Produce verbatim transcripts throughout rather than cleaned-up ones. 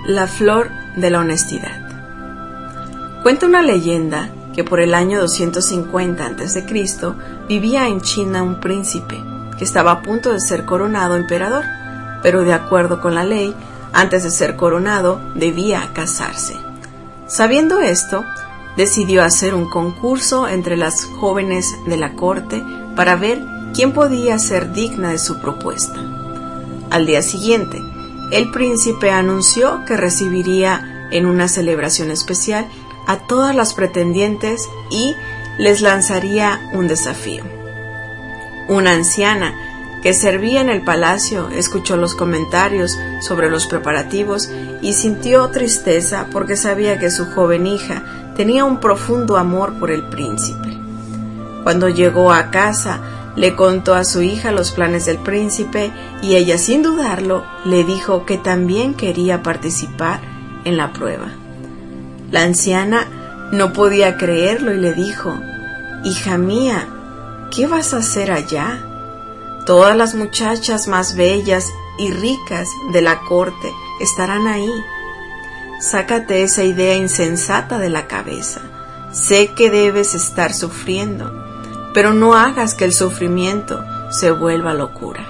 La flor de la honestidad. Cuenta una leyenda que por el año doscientos cincuenta antes de Cristo vivía en China un príncipe que estaba a punto de ser coronado emperador, pero de acuerdo con la ley, antes de ser coronado debía casarse. Sabiendo esto, decidió hacer un concurso entre las jóvenes de la corte para ver quién podía ser digna de su propuesta. Al día siguiente, el príncipe anunció que recibiría en una celebración especial a todas las pretendientes y les lanzaría un desafío. Una anciana que servía en el palacio escuchó los comentarios sobre los preparativos y sintió tristeza porque sabía que su joven hija tenía un profundo amor por el príncipe. Cuando llegó a casa, le contó a su hija los planes del príncipe y ella, sin dudarlo, le dijo que también quería participar en la prueba. La anciana no podía creerlo y le dijo: «Hija mía, ¿qué vas a hacer allá? Todas las muchachas más bellas y ricas de la corte estarán ahí. Sácate esa idea insensata de la cabeza. Sé que debes estar sufriendo, pero no hagas que el sufrimiento se vuelva locura».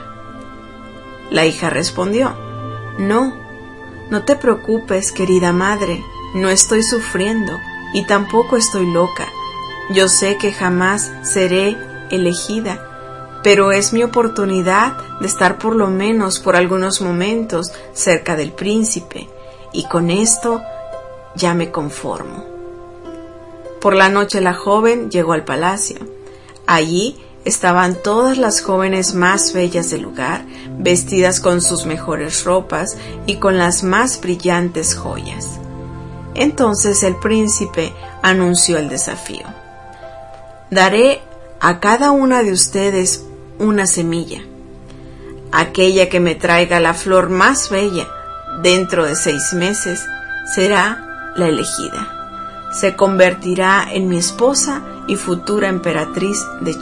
La hija respondió: «No, no te preocupes, querida madre, no estoy sufriendo y tampoco estoy loca. Yo sé que jamás seré elegida, pero es mi oportunidad de estar por lo menos por algunos momentos cerca del príncipe, y con esto ya me conformo». Por la noche la joven llegó al palacio. Allí estaban todas las jóvenes más bellas del lugar, vestidas con sus mejores ropas y con las más brillantes joyas. Entonces el príncipe anunció el desafío: «Daré a cada una de ustedes una semilla. Aquella que me traiga la flor más bella dentro de seis meses será la elegida. Se convertirá en mi esposa y futura emperatriz de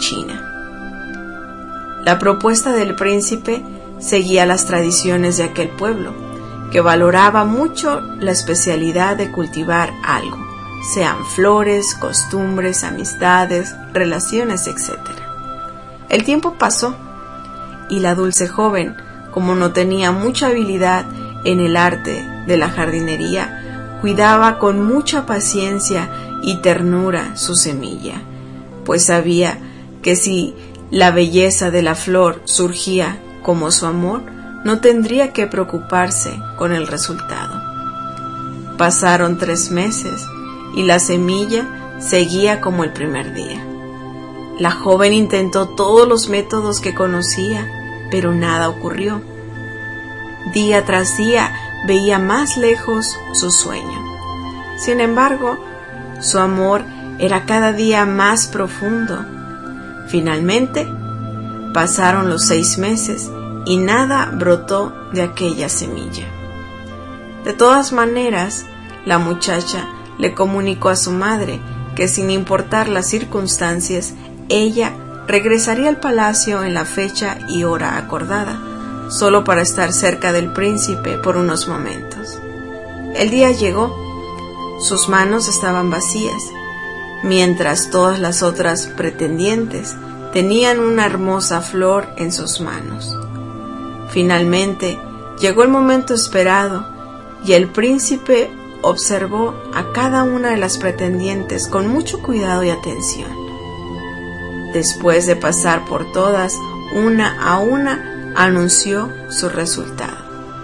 China». La propuesta del príncipe seguía las tradiciones de aquel pueblo, que valoraba mucho la especialidad de cultivar algo, sean flores, costumbres, amistades, relaciones, etcétera. El tiempo pasó y la dulce joven, como no tenía mucha habilidad en el arte de la jardinería, cuidaba con mucha paciencia y ternura su semilla, pues sabía que si la belleza de la flor surgía como su amor, no tendría que preocuparse con el resultado. Pasaron tres meses y la semilla seguía como el primer día. La joven intentó todos los métodos que conocía, pero nada ocurrió. Día tras día veía más lejos su sueño. Sin embargo, su amor era cada día más profundo. Finalmente, pasaron los seis meses y nada brotó de aquella semilla. De todas maneras, la muchacha le comunicó a su madre que, sin importar las circunstancias, ella regresaría al palacio en la fecha y hora acordada, solo para estar cerca del príncipe por unos momentos. El día llegó. Sus manos estaban vacías, mientras todas las otras pretendientes tenían una hermosa flor en sus manos. Finalmente llegó el momento esperado y el príncipe observó a cada una de las pretendientes con mucho cuidado y atención. Después de pasar por todas, una a una, anunció su resultado.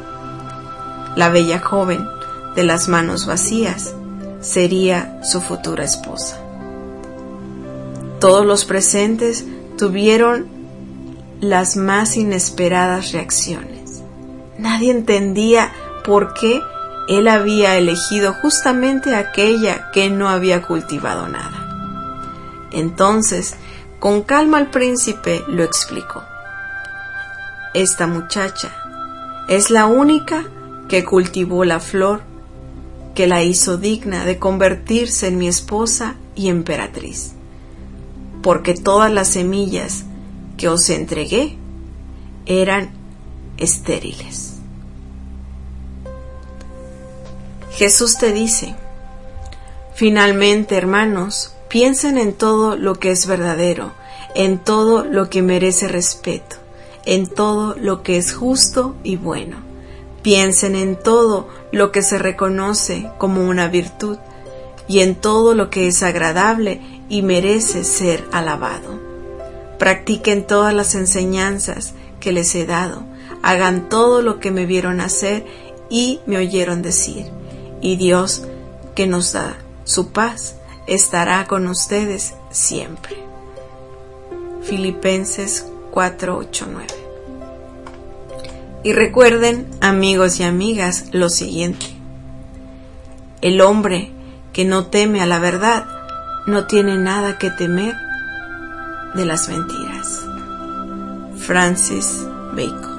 La bella joven de las manos vacías sería su futura esposa. Todos los presentes tuvieron las más inesperadas reacciones. Nadie entendía por qué él había elegido justamente aquella que no había cultivado nada. Entonces, con calma el príncipe lo explicó: «Esta muchacha es la única que cultivó la flor que la hizo digna de convertirse en mi esposa y emperatriz, porque todas las semillas que os entregué eran estériles». Jesús te dice: finalmente, hermanos, piensen en todo lo que es verdadero, en todo lo que merece respeto, en todo lo que es justo y bueno. Piensen en todo lo que se reconoce como una virtud y en todo lo que es agradable y merece ser alabado. Practiquen todas las enseñanzas que les he dado, hagan todo lo que me vieron hacer y me oyeron decir, y Dios, que nos da su paz, estará con ustedes siempre. Filipenses cuatro, ocho, nueve. Y recuerden, amigos y amigas, lo siguiente: el hombre que no teme a la verdad no tiene nada que temer de las mentiras. Francis Bacon.